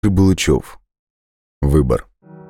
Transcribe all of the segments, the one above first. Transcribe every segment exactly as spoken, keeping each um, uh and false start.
Булычев. Выбор.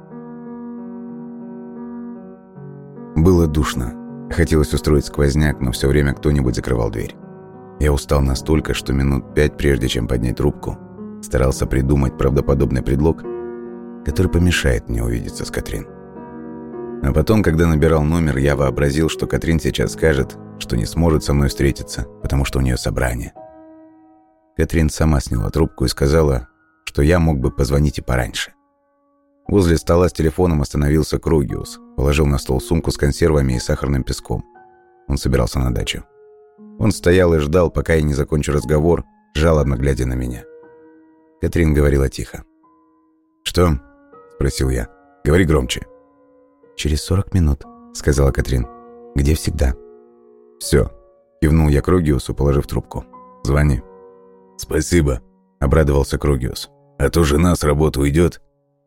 Было душно. Хотелось устроить сквозняк, но все время кто-нибудь закрывал дверь. Я устал настолько, что минут пять, прежде чем поднять трубку, старался придумать правдоподобный предлог, который помешает мне увидеться с Катрин. А потом, когда набирал номер, я вообразил, что Катрин сейчас скажет, что не сможет со мной встретиться, потому что у нее собрание. Катрин сама сняла трубку и сказала, что я мог бы позвонить и пораньше. Возле стола с телефоном остановился Кругиус, положил на стол сумку с консервами и сахарным песком. Он собирался на дачу. Он стоял и ждал, пока я не закончу разговор, жалобно глядя на меня. Катрин говорила тихо. «Что?» – спросил я. «Говори громче». «Через сорок минут», – сказала Катрин. «Где всегда». «Все», – кивнул я Кругиусу, положив трубку. «Звони». «Спасибо», – обрадовался Кругиус. «А то жена с работы уйдет».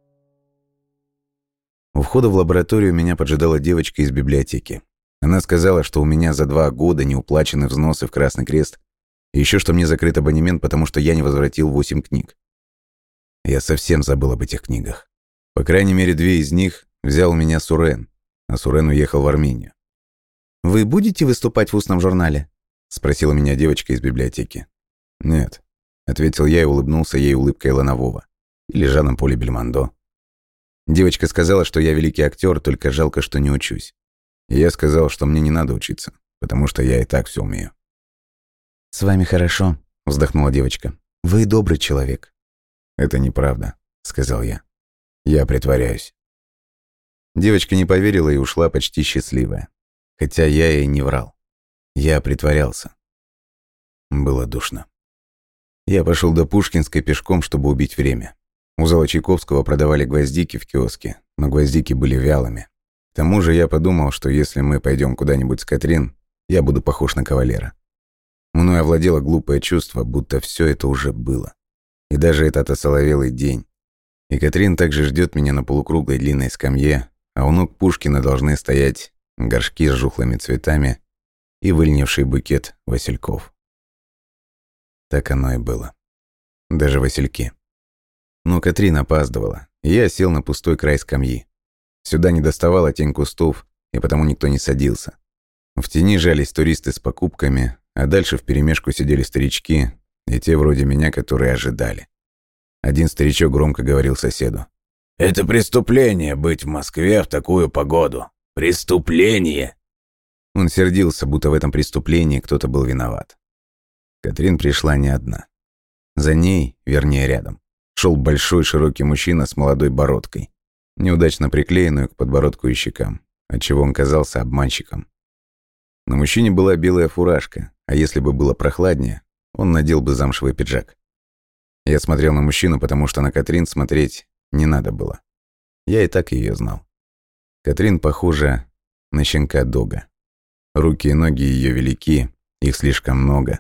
У входа в лабораторию меня поджидала девочка из библиотеки. Она сказала, что у меня за два года не уплачены взносы в Красный Крест, и еще что мне закрыт абонемент, потому что я не возвратил восемь книг. Я совсем забыл об этих книгах. По крайней мере, две из них взял у меня Сурен, а Сурен уехал в Армению. «Вы будете выступать в устном журнале?» — спросила меня девочка из библиотеки. «Нет», — ответил я и улыбнулся ей улыбкой Ланового. Или Жаном Поля Бельмондо. Девочка сказала, что я великий актер, только жалко, что не учусь. И я сказал, что мне не надо учиться, потому что я и так все умею. «С вами хорошо», — вздохнула девочка. «Вы добрый человек». «Это неправда», — сказал я. «Я притворяюсь». Девочка не поверила и ушла почти счастливая. Хотя я ей не врал. Я притворялся. Было душно. Я пошел до Пушкинской пешком, чтобы убить время. У зала Чайковского продавали гвоздики в киоске, но гвоздики были вялыми. К тому же я подумал, что если мы пойдем куда-нибудь с Катрин, я буду похож на кавалера. Мною овладело глупое чувство, будто все это уже было. И даже этот осоловелый день. И Катрин также ждет меня на полукруглой длинной скамье, а у ног Пушкина должны стоять горшки с жухлыми цветами и выльнивший букет васильков. Так оно и было. Даже васильки. Но Катрин опаздывала, и я сел на пустой край скамьи. Сюда не доставала тень кустов, и потому никто не садился. В тени жались туристы с покупками, а дальше вперемешку сидели старички, и те вроде меня, которые ожидали. Один старичок громко говорил соседу. «Это преступление быть в Москве в такую погоду. Преступление!» Он сердился, будто в этом преступлении кто-то был виноват. Катрин пришла не одна. За ней, вернее рядом, шел большой широкий мужчина с молодой бородкой, неудачно приклеенную к подбородку и щекам, отчего он казался обманщиком. На мужчине была белая фуражка, а если бы было прохладнее, он надел бы замшевый пиджак. Я смотрел на мужчину, потому что на Катрин смотреть не надо было. Я и так ее знал. Катрин похожа на щенка Дога. Руки и ноги ее велики, их слишком много.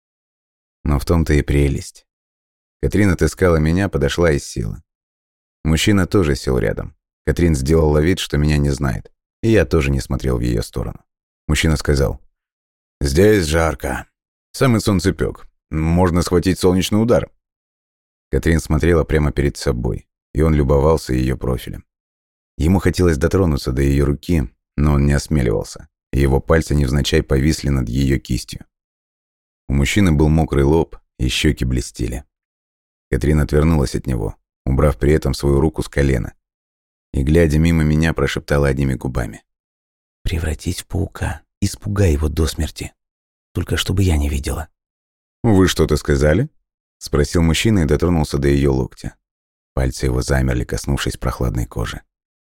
Но в том-то и прелесть. Катрин отыскала меня, подошла и села. Мужчина тоже сел рядом. Катрин сделала вид, что меня не знает, и я тоже не смотрел в ее сторону. Мужчина сказал: «Здесь жарко. Самый солнцепёк. Можно схватить солнечный удар». Катрин смотрела прямо перед собой, и он любовался ее профилем. Ему хотелось дотронуться до ее руки, но он не осмеливался, и его пальцы невзначай повисли над ее кистью. У мужчины был мокрый лоб, и щеки блестели. Катрин отвернулась от него, убрав при этом свою руку с колена, и, глядя мимо меня, прошептала одними губами: «Превратись в паука, испугай его до смерти. Только чтобы я не видела». «Вы что-то сказали?» — спросил мужчина и дотронулся до ее локтя. Пальцы его замерли, коснувшись прохладной кожи.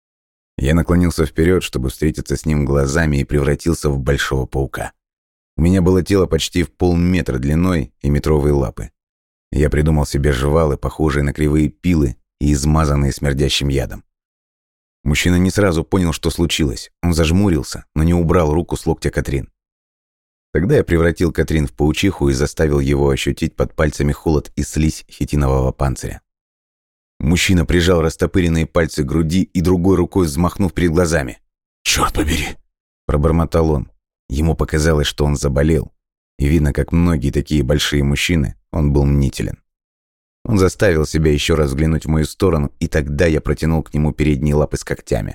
Я наклонился вперед, чтобы встретиться с ним глазами, и превратился в большого паука. У меня было тело почти в полметра длиной и метровые лапы. Я придумал себе жвалы, похожие на кривые пилы и измазанные смердящим ядом. Мужчина не сразу понял, что случилось. Он зажмурился, но не убрал руку с локтя Катрин. Тогда я превратил Катрин в паучиху и заставил его ощутить под пальцами холод и слизь хитинового панциря. Мужчина прижал растопыренные пальцы к груди и другой рукой взмахнув перед глазами. «Чёрт побери!» – пробормотал он. Ему показалось, что он заболел. И видно, как многие такие большие мужчины, он был мнителен. Он заставил себя еще раз взглянуть в мою сторону, и тогда я протянул к нему передние лапы с когтями.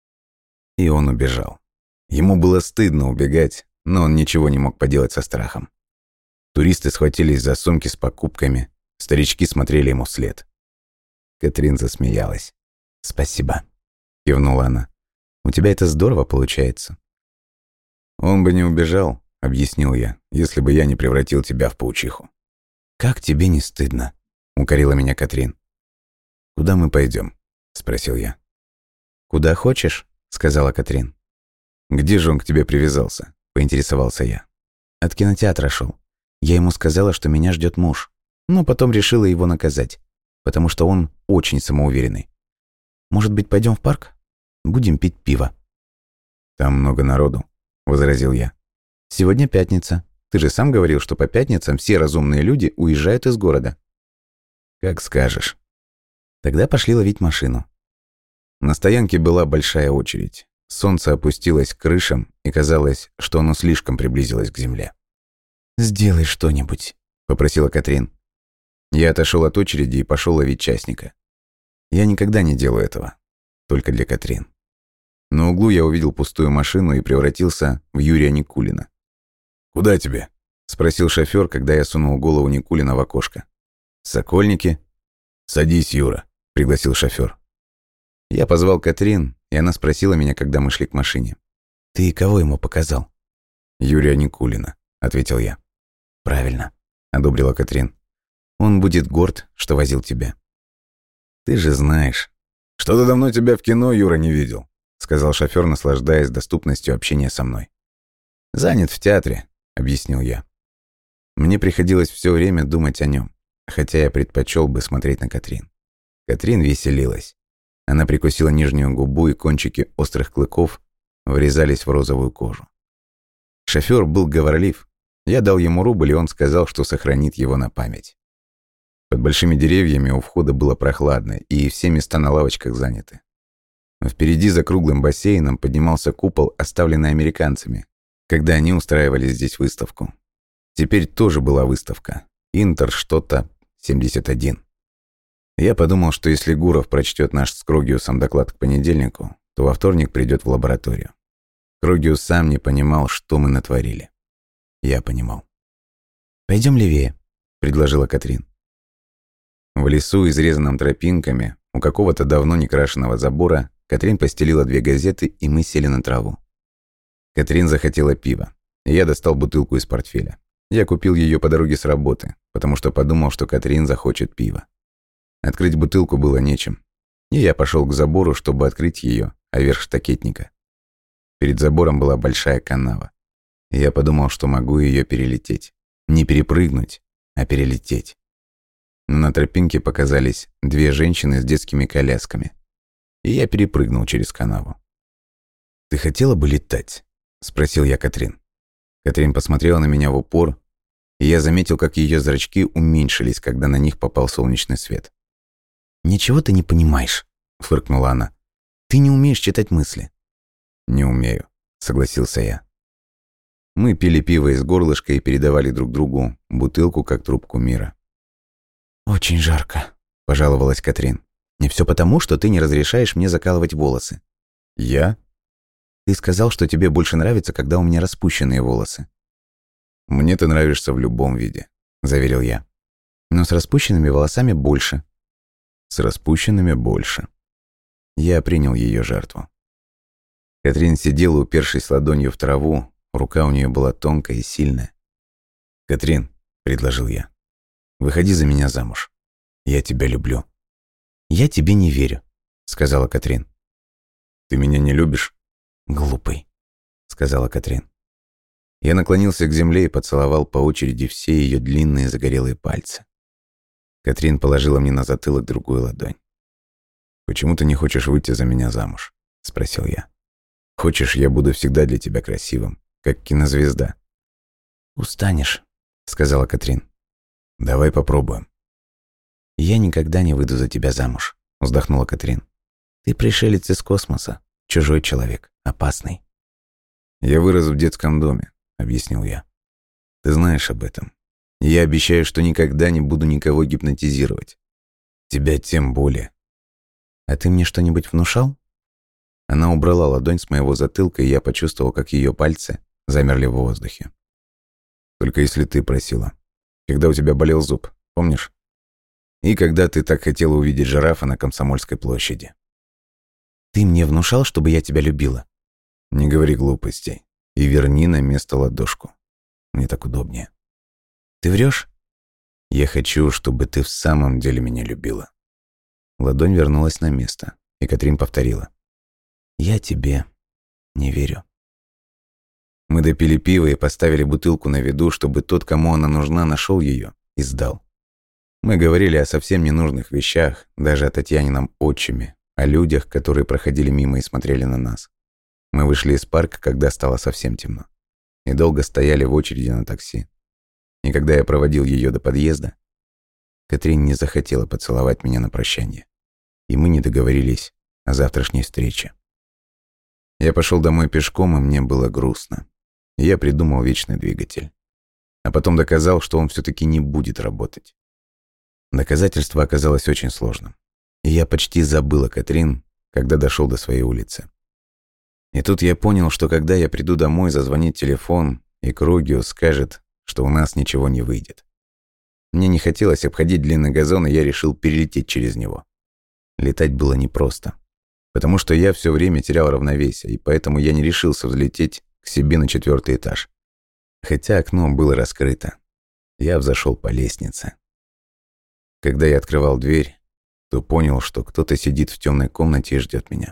И он убежал. Ему было стыдно убегать, но он ничего не мог поделать со страхом. Туристы схватились за сумки с покупками, старички смотрели ему вслед. Катрин засмеялась. «Спасибо», — кивнула она. «У тебя это здорово получается». «Он бы не убежал», — объяснил я, «если бы я не превратил тебя в паучиху». «Как тебе не стыдно?» — укорила меня Катрин. «Куда мы пойдем? Спросил я. «Куда хочешь», — сказала Катрин. «Где же он к тебе привязался?» — поинтересовался я. «От кинотеатра шел. Я ему сказала, что меня ждет муж, но потом решила его наказать, потому что он очень самоуверенный. Может быть, пойдем в парк? Будем пить пиво». «Там много народу», — возразил я. «Сегодня пятница. Ты же сам говорил, что по пятницам все разумные люди уезжают из города». «Как скажешь». «Тогда пошли ловить машину». На стоянке была большая очередь. Солнце опустилось к крышам, и казалось, что оно слишком приблизилось к земле. «Сделай что-нибудь», — попросила Катрин. Я отошел от очереди и пошел ловить частника. Я никогда не делаю этого. Только для Катрин. На углу я увидел пустую машину и превратился в Юрия Никулина. «Куда тебе?» — спросил шофёр, когда я сунул голову Никулина в окошко. «Сокольники?» «Садись, Юра», — пригласил шофёр. Я позвал Катрин, и она спросила меня, когда мы шли к машине. «Ты кого ему показал?» «Юрия Никулина», — ответил я. «Правильно», — одобрила Катрин. «Он будет горд, что возил тебя». «Ты же знаешь». «Что-то давно тебя в кино, Юра, не видел», — сказал шофёр, наслаждаясь доступностью общения со мной. «Занят в театре», — объяснил я. Мне приходилось все время думать о нем, хотя я предпочел бы смотреть на Катрин. Катрин веселилась. Она прикусила нижнюю губу, и кончики острых клыков врезались в розовую кожу. Шофёр был говорлив. Я дал ему рубль, и он сказал, что сохранит его на память. Под большими деревьями у входа было прохладно, и все места на лавочках заняты. Впереди за круглым бассейном поднимался купол, оставленный американцами, когда они устраивали здесь выставку. Теперь тоже была выставка. Интер что-то семьдесят один. Я подумал, что если Гуров прочтет наш с Крогиусом доклад к понедельнику, то во вторник придет в лабораторию. Крогиус сам не понимал, что мы натворили. Я понимал. «Пойдем левее», — предложила Катрин. В лесу, изрезанном тропинками, у какого-то давно не крашеного забора, Катрин постелила две газеты, и мы сели на траву. Катрин захотела пива, и я достал бутылку из портфеля. Я купил ее по дороге с работы, потому что подумал, что Катрин захочет пива. Открыть бутылку было нечем, и я пошел к забору, чтобы открыть ее, а верх штакетника. Перед забором была большая канава, и я подумал, что могу ее перелететь. Не перепрыгнуть, а перелететь. Но на тропинке показались две женщины с детскими колясками, и я перепрыгнул через канаву. «Ты хотела бы летать?» — спросил я Катрин. Катрин посмотрела на меня в упор, и я заметил, как ее зрачки уменьшились, когда на них попал солнечный свет. «Ничего ты не понимаешь», — фыркнула она. «Ты не умеешь читать мысли». «Не умею», — согласился я. Мы пили пиво из горлышка и передавали друг другу бутылку, как трубку мира. «Очень жарко», — пожаловалась Катрин. «И все потому, что ты не разрешаешь мне закалывать волосы». «Я?» «Ты сказал, что тебе больше нравится, когда у меня распущенные волосы». «Мне ты нравишься в любом виде», — заверил я. «Но с распущенными волосами больше». «С распущенными больше». Я принял ее жертву. Катрин сидела, упершись ладонью в траву, рука у нее была тонкая и сильная. «Катрин», — предложил я, — «выходи за меня замуж. Я тебя люблю». «Я тебе не верю», — сказала Катрин. «Ты меня не любишь?» «Глупый», — сказала Катрин. Я наклонился к земле и поцеловал по очереди все ее длинные загорелые пальцы. Катрин положила мне на затылок другую ладонь. «Почему ты не хочешь выйти за меня замуж?» — спросил я. «Хочешь, я буду всегда для тебя красивым, как кинозвезда?» «Устанешь», — сказала Катрин. «Давай попробуем». «Я никогда не выйду за тебя замуж», — вздохнула Катрин. «Ты пришелец из космоса, чужой человек, опасный». «Я вырос в детском доме», — объяснил я. «Ты знаешь об этом. И я обещаю, что никогда не буду никого гипнотизировать. Тебя тем более. А ты мне что-нибудь внушал? Она убрала ладонь с моего затылка, и я почувствовал, как ее пальцы замерли в воздухе. Только если ты просила. Когда у тебя болел зуб, помнишь? И когда ты так хотела увидеть жирафа на Комсомольской площади. Ты мне внушал, чтобы я тебя любила? Не говори глупостей. И верни на место ладошку. Мне так удобнее. Ты врешь? Я хочу, чтобы ты в самом деле меня любила. Ладонь вернулась на место, и Катрин повторила. Я тебе не верю. Мы допили пиво и поставили бутылку на виду, чтобы тот, кому она нужна, нашел ее и сдал. Мы говорили о совсем ненужных вещах, даже о Татьянином отчиме, о людях, которые проходили мимо и смотрели на нас. Мы вышли из парка, когда стало совсем темно, и долго стояли в очереди на такси. И когда я проводил ее до подъезда, Катрин не захотела поцеловать меня на прощание, и мы не договорились о завтрашней встрече. Я пошел домой пешком, и мне было грустно. И я придумал вечный двигатель. А потом доказал, что он все-таки не будет работать. Доказательство оказалось очень сложным. И я почти забыл о Катрин, когда дошел до своей улицы. И тут я понял, что когда я приду домой, зазвонит телефон, и Кругиус скажет, что у нас ничего не выйдет. Мне не хотелось обходить длинный газон, и я решил перелететь через него. Летать было непросто, потому что я все время терял равновесие, и поэтому я не решился взлететь к себе на четвертый этаж. Хотя окно было раскрыто. Я взошел по лестнице. Когда я открывал дверь, то понял, что кто-то сидит в темной комнате и ждет меня.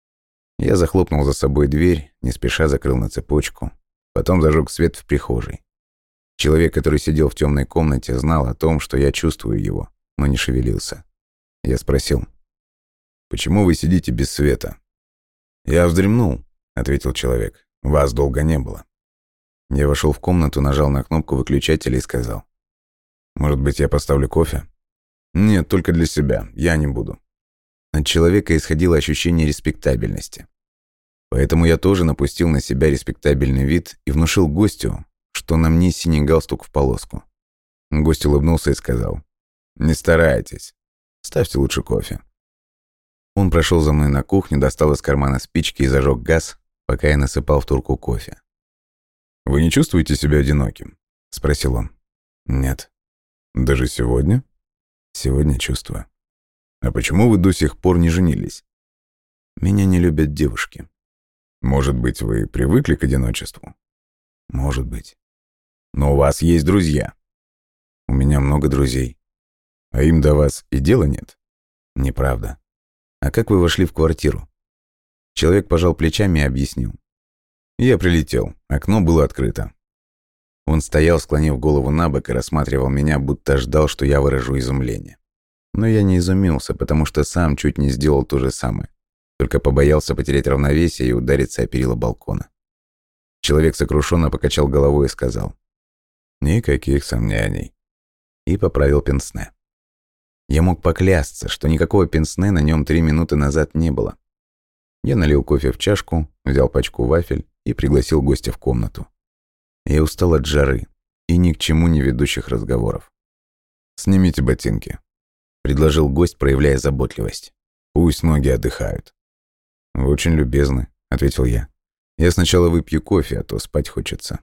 Я захлопнул за собой дверь, не спеша закрыл на цепочку, потом зажег свет в прихожей. Человек, который сидел в темной комнате, знал о том, что я чувствую его, но не шевелился. Я спросил: «Почему вы сидите без света?» «Я вздремнул», — ответил человек. «Вас долго не было». Я вошел в комнату, нажал на кнопку выключателя и сказал: «Может быть, я поставлю кофе?» «Нет, только для себя. Я не буду». От человека исходило ощущение респектабельности. Поэтому я тоже напустил на себя респектабельный вид и внушил гостю, что на мне синий галстук в полоску. Гость улыбнулся и сказал: «Не старайтесь. Ставьте лучше кофе». Он прошел за мной на кухню, достал из кармана спички и зажег газ, пока я насыпал в турку кофе. «Вы не чувствуете себя одиноким?» — спросил он. «Нет». «Даже сегодня?» «Сегодня чувствую». «А почему вы до сих пор не женились?» «Меня не любят девушки». «Может быть, вы привыкли к одиночеству?» «Может быть». «Но у вас есть друзья». «У меня много друзей». «А им до вас и дела нет?» «Неправда». «А как вы вошли в квартиру?» Человек пожал плечами и объяснил. «Я прилетел. Окно было открыто». Он стоял, склонив голову на бок, и рассматривал меня, будто ждал, что я выражу изумление. Но я не изумился, потому что сам чуть не сделал то же самое. Только побоялся потерять равновесие и удариться о перила балкона. Человек сокрушенно покачал головой и сказал: «Никаких сомнений». И поправил пенсне. Я мог поклясться, что никакого пенсне на нем три минуты назад не было. Я налил кофе в чашку, взял пачку вафель и пригласил гостя в комнату. Я устал от жары и ни к чему не ведущих разговоров. «Снимите ботинки», — предложил гость, проявляя заботливость. «Пусть ноги отдыхают». «Вы очень любезны», — ответил я. «Я сначала выпью кофе, а то спать хочется».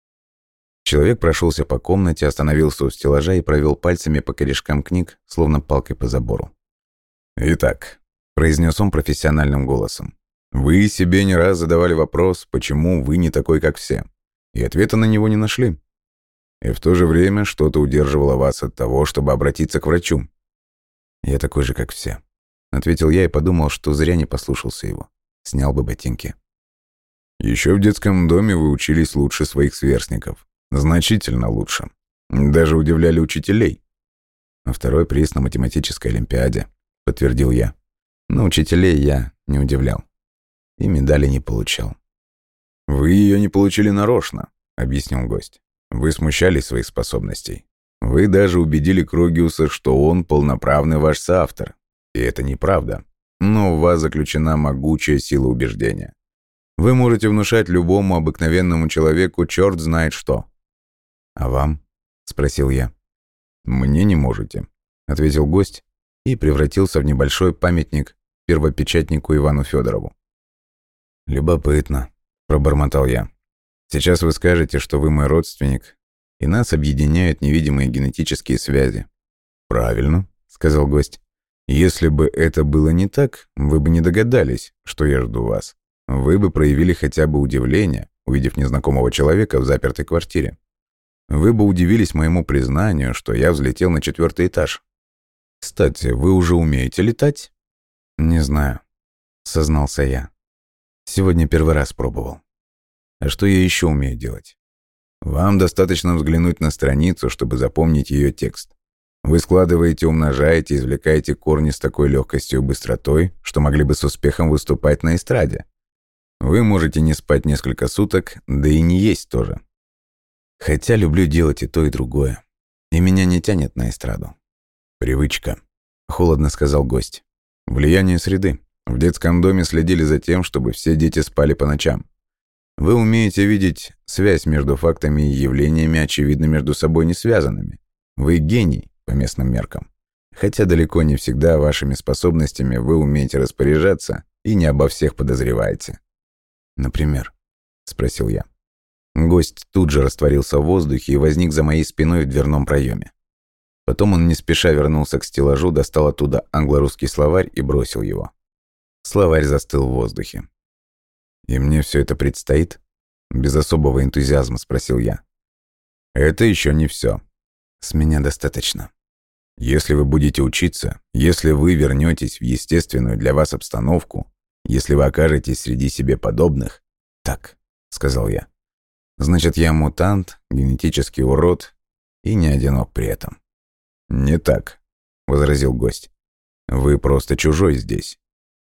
Человек прошелся по комнате, остановился у стеллажа и провел пальцами по корешкам книг, словно палкой по забору. «Итак», — произнес он профессиональным голосом, «вы себе не раз задавали вопрос, почему вы не такой, как все, и ответа на него не нашли. И в то же время что-то удерживало вас от того, чтобы обратиться к врачу». «Я такой же, как все», — ответил я и подумал, что зря не послушался его. Снял бы ботинки. «Еще в детском доме вы учились лучше своих сверстников. Значительно лучше. Даже удивляли учителей». «А второй приз на математической олимпиаде», — подтвердил я. «Но учителей я не удивлял. И медали не получал». «Вы ее не получили нарочно», — объяснил гость. «Вы смущались своих способностей. Вы даже убедили Кругиуса, что он полноправный ваш соавтор. И это неправда. Но в вас заключена могучая сила убеждения. Вы можете внушать любому обыкновенному человеку черт знает что». «А вам?» — спросил я. «Мне не можете», — ответил гость и превратился в небольшой памятник первопечатнику Ивану Федорову. «Любопытно», — пробормотал я. «Сейчас вы скажете, что вы мой родственник, и нас объединяют невидимые генетические связи». «Правильно», — сказал гость. «Если бы это было не так, вы бы не догадались, что я жду вас. Вы бы проявили хотя бы удивление, увидев незнакомого человека в запертой квартире. Вы бы удивились моему признанию, что я взлетел на четвертый этаж. Кстати, вы уже умеете летать?» «Не знаю», — сознался я. «Сегодня первый раз пробовал. А что я еще умею делать?» «Вам достаточно взглянуть на страницу, чтобы запомнить ее текст. Вы складываете, умножаете, извлекаете корни с такой легкостью и быстротой, что могли бы с успехом выступать на эстраде. Вы можете не спать несколько суток, да и не есть тоже. Хотя люблю делать и то, и другое. И меня не тянет на эстраду. Привычка», — холодно сказал гость. «Влияние среды. В детском доме следили за тем, чтобы все дети спали по ночам. Вы умеете видеть связь между фактами и явлениями, очевидно между собой не связанными. Вы гений по местным меркам. Хотя далеко не всегда вашими способностями вы умеете распоряжаться и не обо всех подозреваете». «Например?» — спросил я. Гость тут же растворился в воздухе и возник за моей спиной в дверном проеме. Потом он не спеша вернулся к стеллажу, достал оттуда англо-русский словарь и бросил его. Словарь застыл в воздухе. «И мне все это предстоит?» — без особого энтузиазма спросил я. «Это еще не все. С меня достаточно. Если вы будете учиться, если вы вернетесь в естественную для вас обстановку, если вы окажетесь среди себе подобных...» «Так», — сказал я. «Значит, я мутант, генетический урод и не одинок при этом». «Не так», — возразил гость. «Вы просто чужой здесь».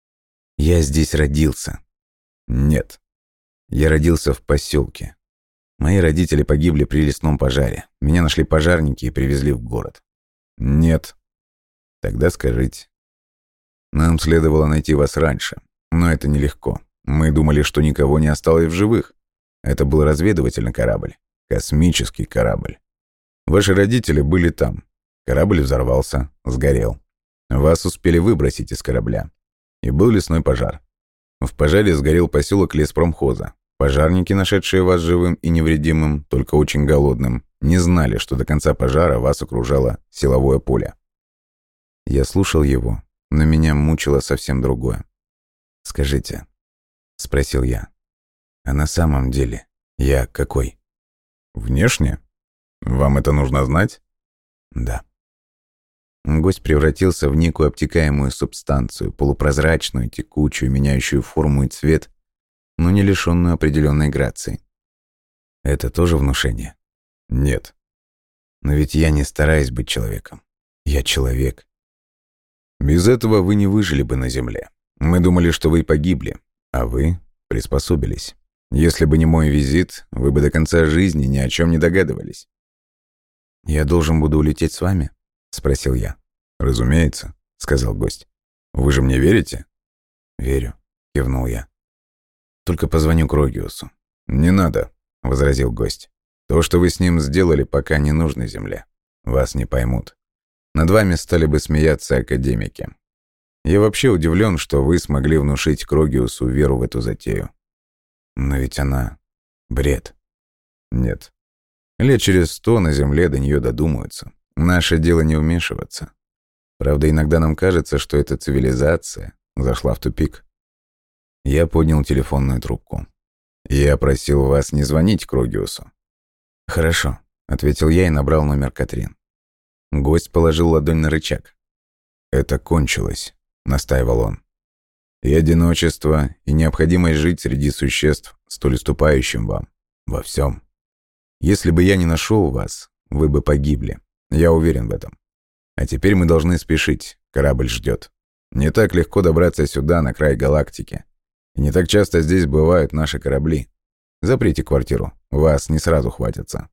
«Я здесь родился». «Нет. Я родился в поселке. Мои родители погибли при лесном пожаре. Меня нашли пожарники и привезли в город». «Нет». «Тогда скажите». «Нам следовало найти вас раньше, но это нелегко. Мы думали, что никого не осталось в живых. Это был разведывательный корабль, космический корабль. Ваши родители были там. Корабль взорвался, сгорел. Вас успели выбросить из корабля. И был лесной пожар. В пожаре сгорел поселок леспромхоза. Пожарники, нашедшие вас живым и невредимым, только очень голодным, не знали, что до конца пожара вас окружало силовое поле». Я слушал его, но меня мучило совсем другое. «Скажите», — спросил я, — «а на самом деле я какой?» «Внешне? Вам это нужно знать?» «Да». Гость превратился в некую обтекаемую субстанцию, полупрозрачную, текучую, меняющую форму и цвет, но не лишенную определенной грации. «Это тоже внушение?» «Нет». «Но ведь я не стараюсь быть человеком. Я человек». «Без этого вы не выжили бы на Земле. Мы думали, что вы погибли, а вы приспособились. Если бы не мой визит, вы бы до конца жизни ни о чем не догадывались». «Я должен буду улететь с вами?» — спросил я. «Разумеется», — сказал гость. «Вы же мне верите?» «Верю», — кивнул я. «Только позвоню Крогиусу». «Не надо», — возразил гость. «То, что вы с ним сделали, пока не нужно Земле. Вас не поймут. Над вами стали бы смеяться академики. Я вообще удивлен, что вы смогли внушить Крогиусу веру в эту затею». «Но ведь она... бред». «Нет. Лет через сто на Земле до нее додумаются. Наше дело не вмешиваться. Правда, иногда нам кажется, что эта цивилизация зашла в тупик». Я поднял телефонную трубку. «Я просил вас не звонить Крогиусу». «Хорошо», — ответил я и набрал номер Катрин. Гость положил ладонь на рычаг. «Это кончилось», — настаивал он. «И одиночество, и необходимость жить среди существ, столь уступающим вам. Во всем. Если бы я не нашел вас, вы бы погибли. Я уверен в этом. А теперь мы должны спешить, корабль ждет. Не так легко добраться сюда, на край галактики. И не так часто здесь бывают наши корабли. Заприте квартиру, вас не сразу хватится».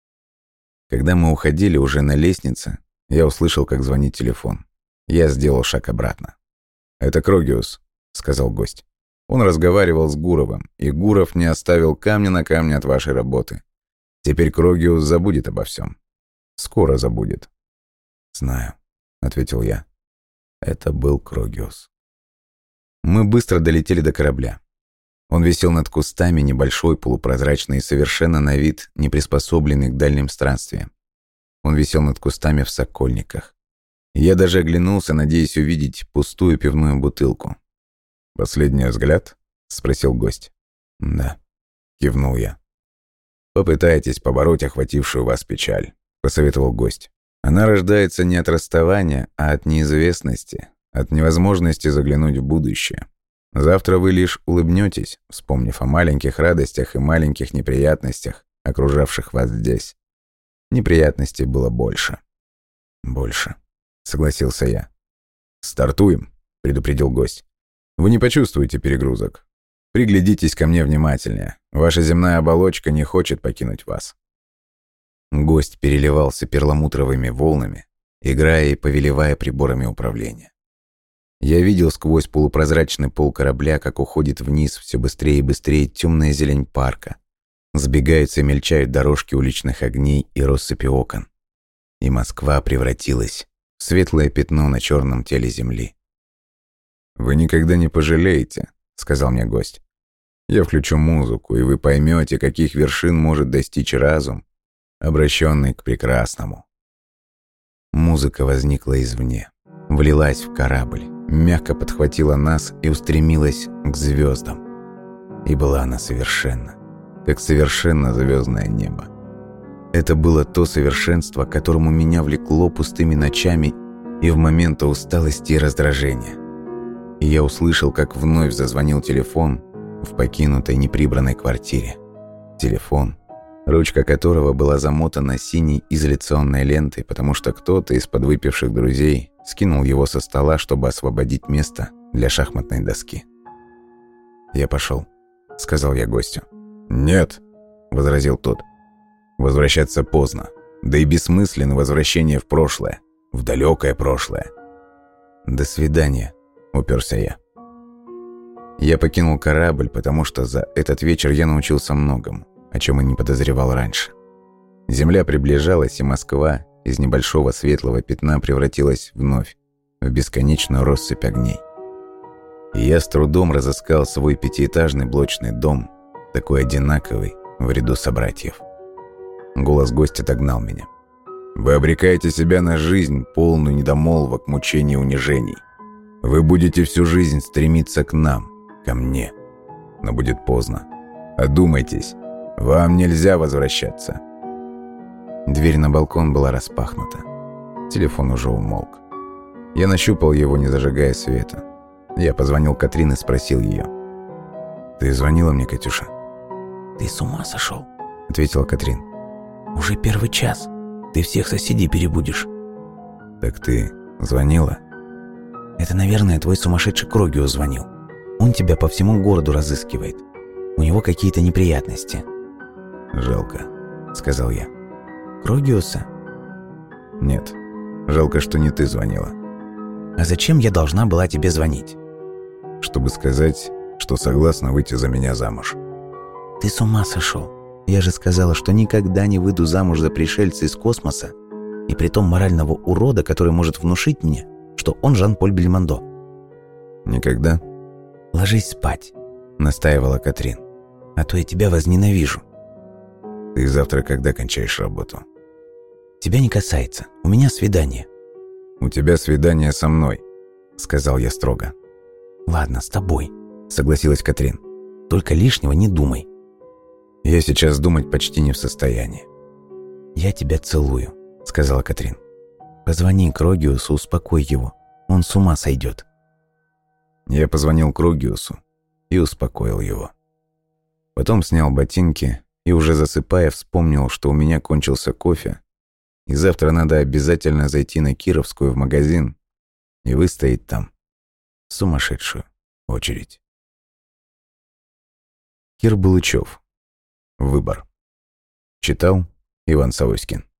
Когда мы уходили уже на лестнице, я услышал, как звонит телефон. Я сделал шаг обратно. «Это Крогиус», — сказал гость. «Он разговаривал с Гуровым, и Гуров не оставил камня на камне от вашей работы. Теперь Крогиус забудет обо всем. Скоро забудет. «Знаю», — ответил я. Это был Крогиус. Мы быстро долетели до корабля. Он висел над кустами, небольшой, полупрозрачный и совершенно на вид не приспособленный к дальним странствиям. Он висел над кустами в сокольниках. Я даже оглянулся, надеясь увидеть пустую пивную бутылку. «Последний взгляд?» — спросил гость. «Да», — кивнул я. «Попытайтесь побороть охватившую вас печаль», — посоветовал гость. «Она рождается не от расставания, а от неизвестности, от невозможности заглянуть в будущее. Завтра вы лишь улыбнетесь, вспомнив о маленьких радостях и маленьких неприятностях, окружавших вас здесь. Неприятностей было больше». «Больше», — согласился я. «Стартуем», — предупредил гость. «Вы не почувствуете перегрузок. Приглядитесь ко мне внимательнее. Ваша земная оболочка не хочет покинуть вас». Гость переливался перламутровыми волнами, играя и повелевая приборами управления. Я видел сквозь полупрозрачный пол корабля, как уходит вниз все быстрее и быстрее темная зелень парка. Сбегаются и мельчают дорожки уличных огней и россыпи окон. И Москва превратилась в светлое пятно на черном теле земли. «Вы никогда не пожалеете», — сказал мне гость. «Я включу музыку, и вы поймете, каких вершин может достичь разум, обращенный к прекрасному». Музыка возникла извне, влилась в корабль, мягко подхватила нас и устремилась к звездам. И была она совершенна, как совершенно звездное небо. Это было то совершенство, к которому меня влекло пустыми ночами и в моменты усталости и раздражения. И я услышал, как вновь зазвонил телефон в покинутой неприбранной квартире. Телефон, ручка которого была замотана синей изоляционной лентой, потому что кто-то из подвыпивших друзей скинул его со стола, чтобы освободить место для шахматной доски. «Я пошел», — сказал я гостю. «Нет», — возразил тот. «Возвращаться поздно. Да и бессмысленно возвращение в прошлое, в далекое прошлое». «До свидания», — уперся я. Я покинул корабль, потому что за этот вечер я научился многому, о чем и не подозревал раньше. Земля приближалась, и Москва из небольшого светлого пятна превратилась вновь в бесконечную россыпь огней. И я с трудом разыскал свой пятиэтажный блочный дом, такой одинаковый в ряду собратьев. Голос гостя догнал меня. «Вы обрекаете себя на жизнь, полную недомолвок, мучений и унижений. Вы будете всю жизнь стремиться к нам, ко мне. Но будет поздно. Одумайтесь. Вам нельзя возвращаться». Дверь на балкон была распахнута. Телефон уже умолк. Я нащупал его, не зажигая света. Я позвонил Катрин и спросил ее. «Ты звонила мне, Катюша?» «Ты с ума сошел?» — ответила Катрин. «Уже первый час. Ты всех соседей перебудешь». «Так ты звонила?» «Это, наверное, твой сумасшедший Крогиус звонил. Он тебя по всему городу разыскивает. У него какие-то неприятности». «Жалко», — сказал я. «Крогиуса?» «Нет. Жалко, что не ты звонила». «А зачем я должна была тебе звонить?» «Чтобы сказать, что согласна выйти за меня замуж». «Ты с ума сошел? Я же сказала, что никогда не выйду замуж за пришельца из космоса, и притом морального урода, который может внушить мне, что он Жан-Поль Бельмондо». «Никогда?» «Ложись спать», — настаивала Катрин. «А то я тебя возненавижу». «Ты завтра когда кончаешь работу?» «Тебя не касается. У меня свидание». «У тебя свидание со мной», — сказал я строго. «Ладно, с тобой», — согласилась Катрин. «Только лишнего не думай». «Я сейчас думать почти не в состоянии». «Я тебя целую», — сказала Катрин. «Позвони Крогиусу, успокой его. Он с ума сойдет». Я позвонил Крогиусу и успокоил его. Потом снял ботинки и, уже засыпая, вспомнил, что у меня кончился кофе, и завтра надо обязательно зайти на Кировскую в магазин и выстоять там сумасшедшую очередь. Кир Булычев. Выбор. Читал Иван Савоськин.